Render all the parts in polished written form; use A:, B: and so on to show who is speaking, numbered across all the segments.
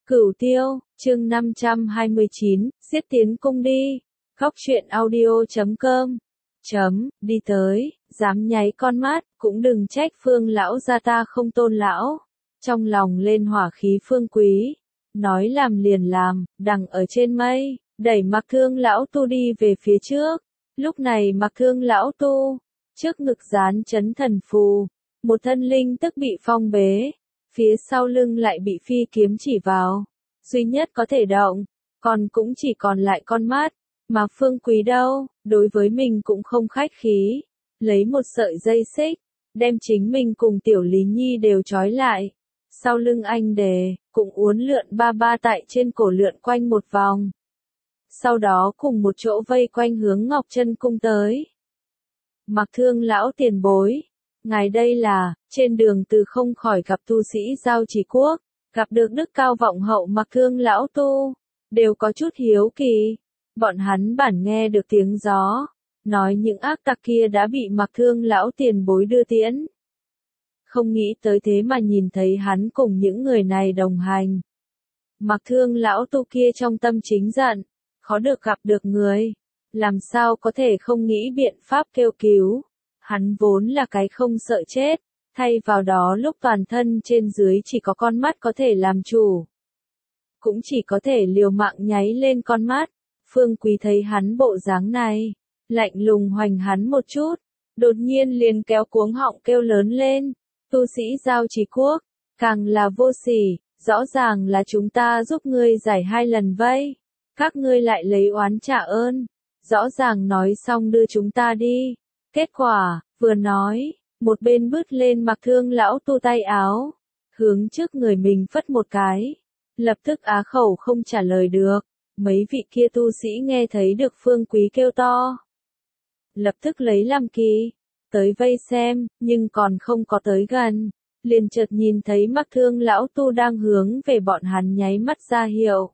A: Cửu Tiêu, chương 529, giết tiến cung đi. Khóc chuyện audio.com. Đi tới, dám nháy con mắt, cũng đừng trách Phương lão gia ta không tôn lão. Trong lòng lên hỏa khí Phương Quý, nói làm liền làm, đằng ở trên mây, đẩy Mặc Thương lão tu đi về phía trước. Lúc này Mặc Thương lão tu, trước ngực dán chấn thần phù, một thân linh tức bị phong bế, phía sau lưng lại bị phi kiếm chỉ vào, duy nhất có thể động, còn cũng chỉ còn lại con mắt, mà Phương Quý đâu, đối với mình cũng không khách khí, lấy một sợi dây xích, đem chính mình cùng Tiểu Lý Nhi đều trói lại, sau lưng anh đề, cũng uốn lượn ba ba tại trên cổ lượn quanh một vòng. Sau đó cùng một chỗ vây quanh hướng Ngọc Chân cung tới. Mặc Thương lão tiền bối, ngài đây là, trên đường từ không khỏi gặp tu sĩ Giao Chỉ Quốc, gặp được đức cao vọng hậu Mặc Thương lão tu, đều có chút hiếu kỳ. Bọn hắn bản nghe được tiếng gió, nói những ác tặc kia đã bị Mặc Thương lão tiền bối đưa tiễn. Không nghĩ tới thế mà nhìn thấy hắn cùng những người này đồng hành. Mặc Thương lão tu kia trong tâm chính giận, khó được gặp được người, làm sao có thể không nghĩ biện pháp kêu cứu. Hắn vốn là cái không sợ chết, thay vào đó lúc toàn thân trên dưới chỉ có con mắt có thể làm chủ. Cũng chỉ có thể liều mạng nháy lên con mắt. Phương Quý thấy hắn bộ dáng này, lạnh lùng hoành hắn một chút, đột nhiên liền kéo cuống họng kêu lớn lên. Tu sĩ Giao Chỉ Quốc, càng là vô sỉ, rõ ràng là chúng ta giúp ngươi giải 2 lần vây. Các ngươi lại lấy oán trả ơn, rõ ràng nói xong đưa chúng ta đi. Kết quả, vừa nói, một bên bứt lên Mặc Thương lão tu tay áo, hướng trước người mình phất một cái, lập tức á khẩu không trả lời được. Mấy vị kia tu sĩ nghe thấy được Phương Quý kêu to, lập tức lấy làm kỳ, tới vây xem, nhưng còn không có tới gần, liền chợt nhìn thấy Mặc Thương lão tu đang hướng về bọn hắn nháy mắt ra hiệu.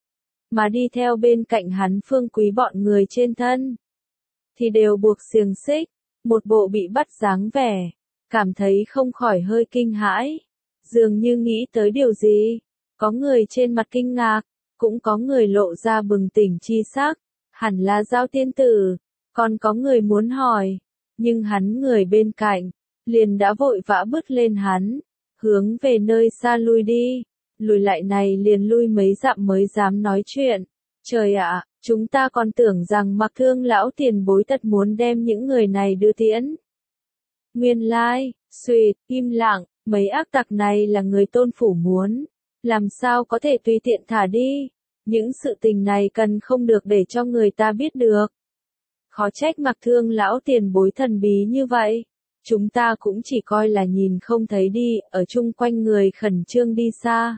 A: Mà đi theo bên cạnh hắn Phương Quý bọn người trên thân, thì đều buộc xiềng xích, một bộ bị bắt dáng vẻ, cảm thấy không khỏi hơi kinh hãi, dường như nghĩ tới điều gì, có người trên mặt kinh ngạc, cũng có người lộ ra bừng tỉnh chi sắc, hẳn là Giao tiên tử, còn có người muốn hỏi, nhưng hắn người bên cạnh, liền đã vội vã bước lên hắn, hướng về nơi xa lui đi. Lùi lại này liền lui mấy dặm mới dám nói chuyện. Trời ạ, chúng ta còn tưởng rằng Mặc Thương lão tiền bối thật muốn đem những người này đưa tiễn. Nguyên lai, suýt, im lặng, mấy ác tặc này là người Tôn phủ muốn, làm sao có thể tùy tiện thả đi. Những sự tình này cần không được để cho người ta biết được. Khó trách Mặc Thương lão tiền bối thần bí như vậy. Chúng ta cũng chỉ coi là nhìn không thấy đi, ở chung quanh người khẩn trương đi xa.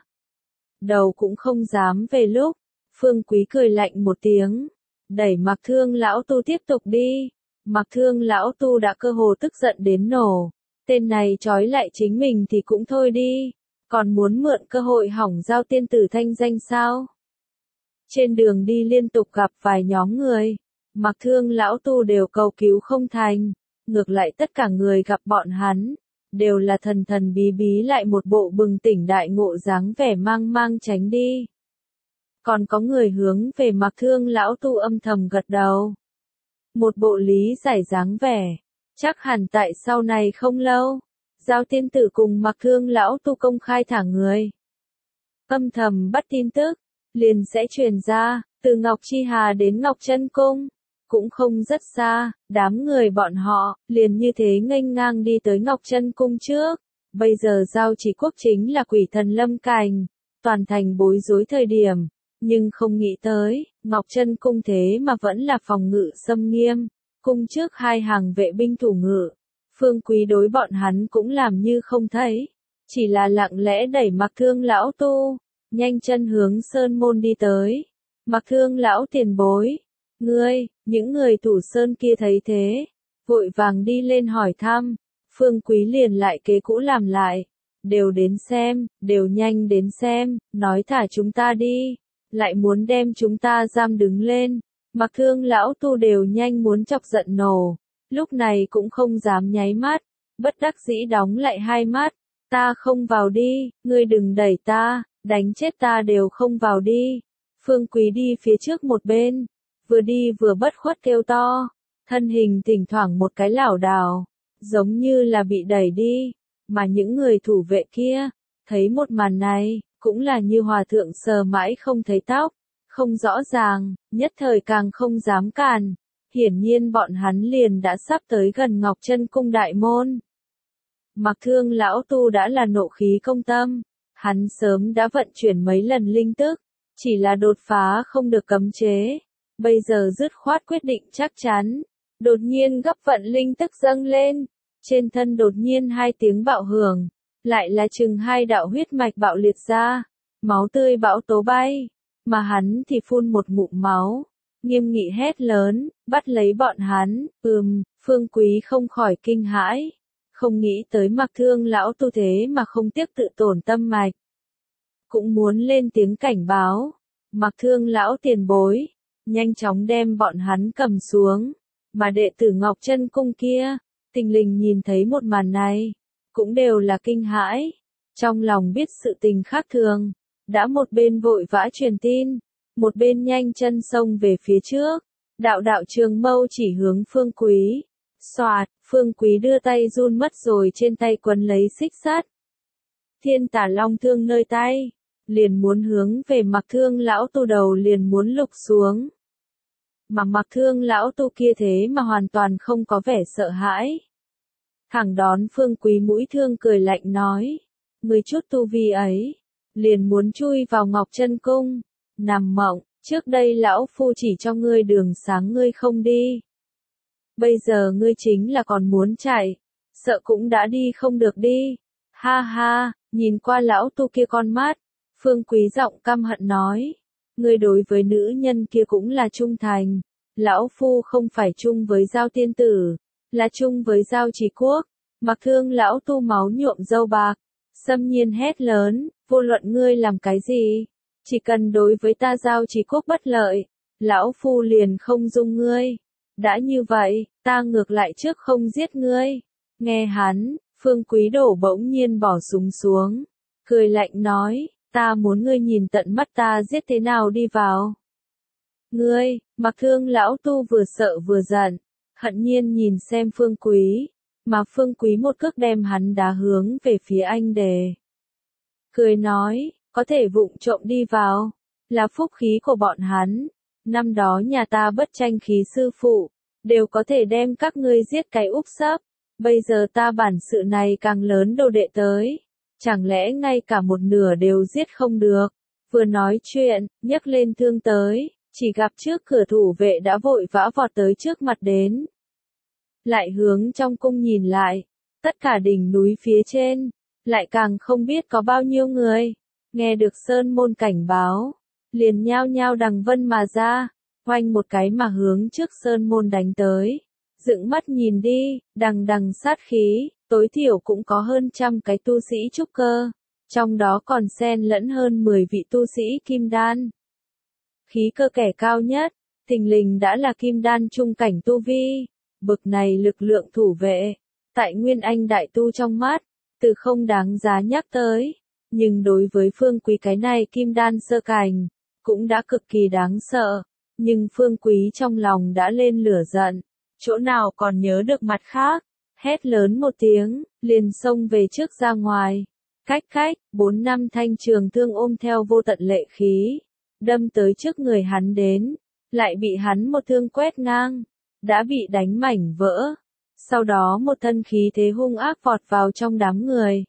A: Đầu cũng không dám về lúc, Phương Quý cười lạnh một tiếng, đẩy Mặc Thương lão tu tiếp tục đi. Mặc Thương lão tu đã cơ hồ tức giận đến nổ, tên này trói lại chính mình thì cũng thôi đi, còn muốn mượn cơ hội hỏng Giao tiên tử thanh danh sao? Trên đường đi liên tục gặp vài nhóm người, Mặc Thương lão tu đều cầu cứu không thành, ngược lại tất cả người gặp bọn hắn, đều là thần thần bí bí lại một bộ bừng tỉnh đại ngộ dáng vẻ mang mang tránh đi. Còn có người hướng về Mặc Thương lão tu âm thầm gật đầu. Một bộ lý giải dáng vẻ, chắc hẳn tại sau này không lâu, Giao tiên tử cùng Mặc Thương lão tu công khai thả người. Âm thầm bắt tin tức, liền sẽ truyền ra, từ Ngọc Chi Hà đến Ngọc Chân cung. Cũng không rất xa, đám người bọn họ, liền như thế nghênh ngang đi tới Ngọc Chân cung trước. Bây giờ Giao Chỉ Quốc chính là quỷ thần lâm cành, toàn thành bối rối thời điểm, nhưng không nghĩ tới, Ngọc Chân cung thế mà vẫn là phòng ngự xâm nghiêm, cung trước 2 hàng vệ binh thủ ngự. Phương Quý đối bọn hắn cũng làm như không thấy, chỉ là lặng lẽ đẩy Mặc Thương lão tu, nhanh chân hướng sơn môn đi tới. Mặc Thương lão tiền bối, những người thủ sơn kia thấy thế, vội vàng đi lên hỏi thăm. Phương Quý liền lại kế cũ làm lại, đều đến xem, đều nhanh đến xem, nói thả chúng ta đi, lại muốn đem chúng ta giam đứng lên. Mặc Thương lão tu đều nhanh muốn chọc giận nổ, lúc này cũng không dám nháy mắt, bất đắc dĩ đóng lại 2 mắt. Ta không vào đi, ngươi đừng đẩy ta, đánh chết ta đều không vào đi. Phương Quý đi phía trước một bên, vừa đi vừa bất khuất kêu to, thân hình thỉnh thoảng một cái lảo đảo, giống như là bị đẩy đi, mà những người thủ vệ kia, thấy một màn này, cũng là như hòa thượng sờ mãi không thấy tóc, không rõ ràng, nhất thời càng không dám cản. Hiển nhiên bọn hắn liền đã sắp tới gần Ngọc Chân Cung đại môn. Mặc Thương lão tu đã là nộ khí công tâm, hắn sớm đã vận chuyển mấy lần linh tức, chỉ là đột phá không được cấm chế, bây giờ dứt khoát quyết định chắc chắn, đột nhiên gấp vận linh tức dâng lên, trên thân đột nhiên hai tiếng bạo hưởng, lại là chừng hai đạo huyết mạch bạo liệt ra, máu tươi bão tố bay, mà hắn thì phun một ngụm máu, nghiêm nghị hét lớn, bắt lấy bọn hắn. Phương Quý không khỏi kinh hãi, không nghĩ tới Mặc Thương lão tu thế mà không tiếc tự tổn tâm mạch, cũng muốn lên tiếng cảnh báo. Mặc Thương lão tiền bối, nhanh chóng đem bọn hắn cầm xuống, mà đệ tử Ngọc Chân Cung kia, thình lình nhìn thấy một màn này, cũng đều là kinh hãi, trong lòng biết sự tình khác thường, đã một bên vội vã truyền tin, một bên nhanh chân xông về phía trước, đạo đạo trường mâu chỉ hướng Phương Quý. Soạt, Phương Quý đưa tay run mất rồi trên tay quấn lấy xích sắt. Thiên Tà Long thương nơi tay, liền muốn hướng về Mặc Thương lão tu đầu liền muốn lục xuống. Mà Mặc Thương lão tu kia thế mà hoàn toàn không có vẻ sợ hãi. Thẳng đón Phương Quý mũi thương cười lạnh nói, ngươi chút tu vi ấy, liền muốn chui vào Ngọc Chân Cung, nằm mộng, trước đây lão phu chỉ cho ngươi đường sáng ngươi không đi. Bây giờ ngươi chính là còn muốn chạy, sợ cũng đã đi không được đi. Ha ha, nhìn qua lão tu kia con mắt, Phương Quý giọng căm hận nói, ngươi đối với nữ nhân kia cũng là trung thành, lão phu không phải chung với Giao tiên tử, là chung với Giao Chỉ Quốc. Mặc Thương lão tu máu nhuộm râu bạc, xâm nhiên hét lớn, vô luận ngươi làm cái gì, chỉ cần đối với ta Giao Chỉ Quốc bất lợi, lão phu liền không dung ngươi. Đã như vậy, ta ngược lại trước không giết ngươi. Nghe hắn, Phương Quý đổ bỗng nhiên bỏ súng xuống, cười lạnh nói, ta muốn ngươi nhìn tận mắt ta giết thế nào đi vào. Ngươi, Mặc Thương lão tu vừa sợ vừa giận, hận nhiên nhìn xem Phương Quý, mà Phương Quý một cước đem hắn đá hướng về phía anh đề. Cười nói, có thể vụng trộm đi vào, là phúc khí của bọn hắn. Năm đó nhà ta bất tranh khí sư phụ, đều có thể đem các ngươi giết cái úp sấp. Bây giờ ta bản sự này càng lớn đồ đệ tới, chẳng lẽ ngay cả một nửa đều giết không được. Vừa nói chuyện, nhấc lên thương tới, chỉ gặp trước cửa thủ vệ đã vội vã vọt tới trước mặt đến. Lại hướng trong cung nhìn lại, tất cả đỉnh núi phía trên, lại càng không biết có bao nhiêu người, nghe được sơn môn cảnh báo, liền nhao nhao đằng vân mà ra, oanh một cái mà hướng trước sơn môn đánh tới. Dựng mắt nhìn đi, đằng đằng sát khí, tối thiểu cũng có hơn 100 cái tu sĩ trúc cơ, trong đó còn xen lẫn hơn 10 vị tu sĩ kim đan. Khí cơ kẻ cao nhất, thình lình đã là kim đan trung cảnh tu vi, bực này lực lượng thủ vệ, tại Nguyên Anh đại tu trong mắt, từ không đáng giá nhắc tới, nhưng đối với Phương Quý cái này kim đan sơ cảnh, cũng đã cực kỳ đáng sợ, nhưng Phương Quý trong lòng đã lên lửa giận, chỗ nào còn nhớ được mặt khác, hét lớn một tiếng, liền xông về trước ra ngoài, cách, 4 năm thanh trường thương ôm theo vô tận lệ khí, đâm tới trước người hắn đến, lại bị hắn một thương quét ngang, đã bị đánh mảnh vỡ, sau đó một thân khí thế hung ác vọt vào trong đám người.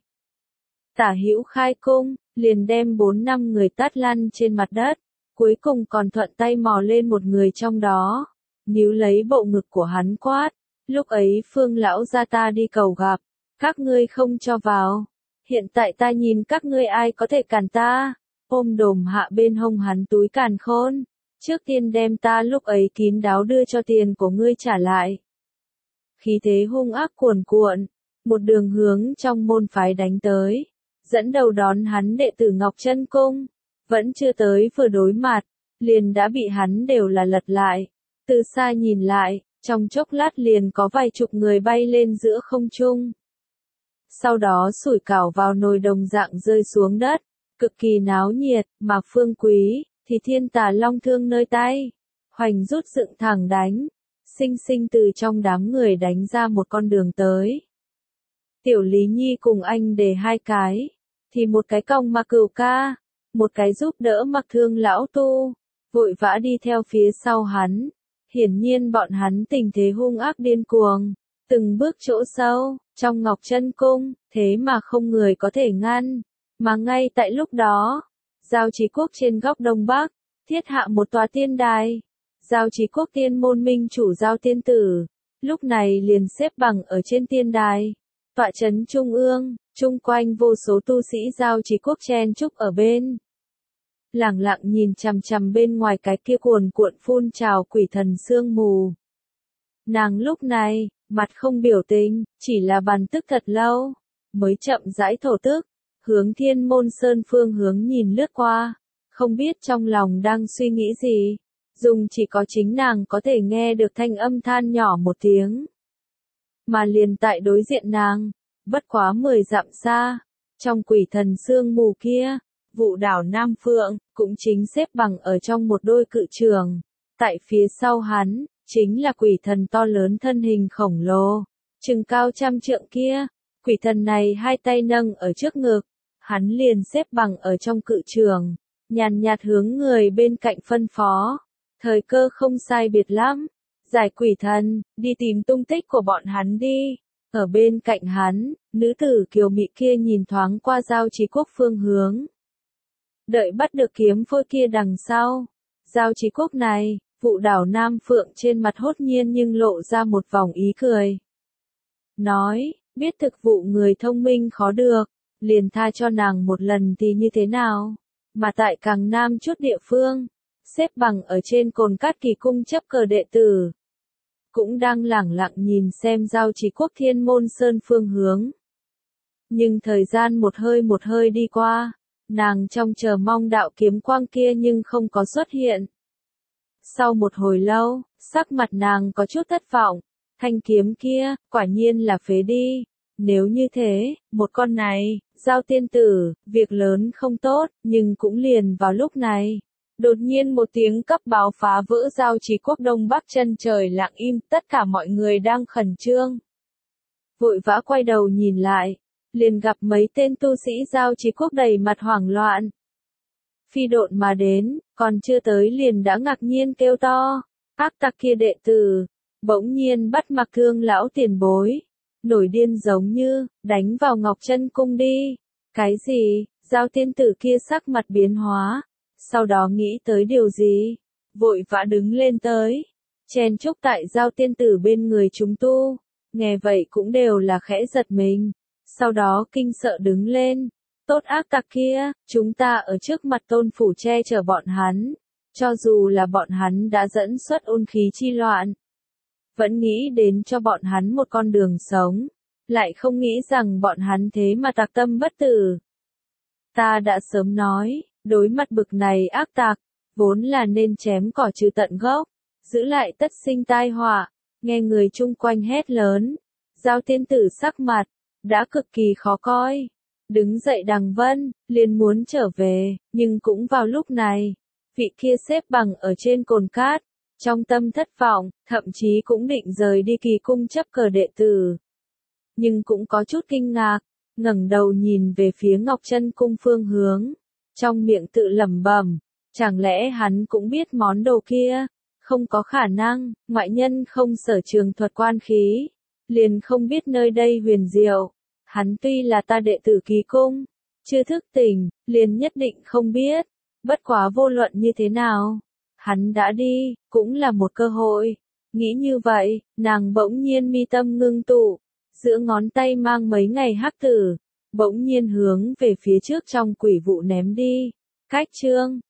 A: Tả hữu khai cung, liền đem 4 năm người tát lăn trên mặt đất, cuối cùng còn thuận tay mò lên một người trong đó, níu lấy bộ ngực của hắn quát, lúc ấy Phương lão gia ta đi cầu gặp, các ngươi không cho vào, hiện tại ta nhìn các ngươi ai có thể cản ta, ôm đồm hạ bên hông hắn túi càn khôn, trước tiên đem ta lúc ấy kín đáo đưa cho tiền của ngươi trả lại. Khí thế hung ác cuồn cuộn, một đường hướng trong môn phái đánh tới, dẫn đầu đón hắn đệ tử Ngọc Chân Cung, vẫn chưa tới vừa đối mặt, liền đã bị hắn đều là lật lại, từ xa nhìn lại, trong chốc lát liền có vài chục người bay lên giữa không trung. Sau đó sủi cảo vào nồi đồng dạng rơi xuống đất, cực kỳ náo nhiệt, mà Phương Quý, thì thiên tà long thương nơi tay, hoành rút dựng thẳng đánh, xinh xinh từ trong đám người đánh ra một con đường tới. Tiểu Lý Nhi cùng anh để hai cái, thì một cái còng mà Cửu ca, một cái giúp đỡ mặc thương lão tu, vội vã đi theo phía sau hắn. Hiển nhiên bọn hắn tình thế hung ác điên cuồng, từng bước chỗ sâu, trong Ngọc Chân Cung, thế mà không người có thể ngăn. Mà ngay tại lúc đó, Giao Trì Quốc trên góc Đông Bắc, thiết hạ một tòa tiên đài. Giao Trì Quốc tiên môn minh chủ Giao Tiên Tử, lúc này liền xếp bằng ở trên tiên đài, tọa trấn trung ương, chung quanh vô số tu sĩ Giao Trì Quốc chen chúc ở bên. Lẳng lặng nhìn chằm chằm bên ngoài cái kia cuồn cuộn phun trào quỷ thần sương mù. Nàng lúc này, mặt không biểu tình, chỉ là bàn tức thật lâu, mới chậm rãi thổ tức, hướng Thiên Môn Sơn phương hướng nhìn lướt qua, không biết trong lòng đang suy nghĩ gì, dùng chỉ có chính nàng có thể nghe được thanh âm than nhỏ một tiếng. Mà liền tại đối diện nàng, bất quá 10 dặm xa, trong quỷ thần sương mù kia, Vụ Đảo Nam Phượng, cũng chính xếp bằng ở trong một đôi cự trường. Tại phía sau hắn, chính là quỷ thần to lớn thân hình khổng lồ, chừng cao 100 trượng kia. Quỷ thần này hai tay nâng ở trước ngực, hắn liền xếp bằng ở trong cự trường, nhàn nhạt hướng người bên cạnh phân phó. Thời cơ không sai biệt lắm, giải quỷ thần, đi tìm tung tích của bọn hắn đi. Ở bên cạnh hắn, nữ tử kiều mị kia nhìn thoáng qua Giao Trì Quốc phương hướng. Đợi bắt được kiếm phôi kia đằng sau, Giao Trì Quốc này, Vụ Đảo Nam Phượng trên mặt hốt nhiên nhưng lộ ra một vòng ý cười. Nói, biết thực vụ người thông minh khó được, liền tha cho nàng một lần thì như thế nào, mà tại càng nam chút địa phương, xếp bằng ở trên cồn cát Kỳ cung chấp cờ đệ tử. Cũng đang lẳng lặng nhìn xem Giao Trì Quốc Thiên Môn Sơn phương hướng. Nhưng thời gian một hơi đi qua, nàng trong chờ mong đạo kiếm quang kia nhưng không có xuất hiện. Sau một hồi lâu, sắc mặt nàng có chút thất vọng, thanh kiếm kia, quả nhiên là phế đi. Nếu như thế, một con này, Giao tiên tử, việc lớn không tốt, nhưng cũng liền vào lúc này. Đột nhiên một tiếng cấp báo phá vỡ Giao Trì Quốc Đông Bắc chân trời lặng im, tất cả mọi người đang khẩn trương. Vội vã quay đầu nhìn lại, liền gặp mấy tên tu sĩ Giao Trì Quốc đầy mặt hoảng loạn. Phi độn mà đến, còn chưa tới liền đã ngạc nhiên kêu to, ác tặc kia đệ tử, bỗng nhiên bắt mặc thương lão tiền bối, nổi điên giống như, đánh vào Ngọc Chân Cung đi. Cái gì? Giao tiên tử kia sắc mặt biến hóa, sau đó nghĩ tới điều gì, vội vã đứng lên tới, chen chúc tại Giao tiên tử bên người chúng tu, nghe vậy cũng đều là khẽ giật mình, sau đó kinh sợ đứng lên. Tốt ác tặc kia, chúng ta ở trước mặt tôn phủ che chở bọn hắn, cho dù là bọn hắn đã dẫn xuất ôn khí chi loạn, vẫn nghĩ đến cho bọn hắn một con đường sống, lại không nghĩ rằng bọn hắn thế mà tặc tâm bất tử. Ta đã sớm nói, đối mặt bực này ác tặc, vốn là nên chém cỏ trừ tận gốc, giữ lại tất sinh tai họa. Nghe người chung quanh hét lớn, Giao tiên tử sắc mặt đã cực kỳ khó coi. Đứng dậy đằng vân, liền muốn trở về, nhưng cũng vào lúc này, vị kia xếp bằng ở trên cồn cát, trong tâm thất vọng, thậm chí cũng định rời đi Kỳ cung chấp cờ đệ tử. Nhưng cũng có chút kinh ngạc, ngẩng đầu nhìn về phía Ngọc Chân Cung phương hướng, trong miệng tự lẩm bẩm, chẳng lẽ hắn cũng biết món đồ kia? Không có khả năng, ngoại nhân không sở trường thuật quan khí, liền không biết nơi đây huyền diệu. Hắn tuy là ta đệ tử Kỳ cung, chưa thức tỉnh, liền nhất định không biết. Bất quá vô luận như thế nào, hắn đã đi, cũng là một cơ hội. Nghĩ như vậy, nàng bỗng nhiên mi tâm ngưng tụ, giữa ngón tay mang mấy ngày hắc tử, bỗng nhiên hướng về phía trước trong quỷ vụ ném đi. Cách chương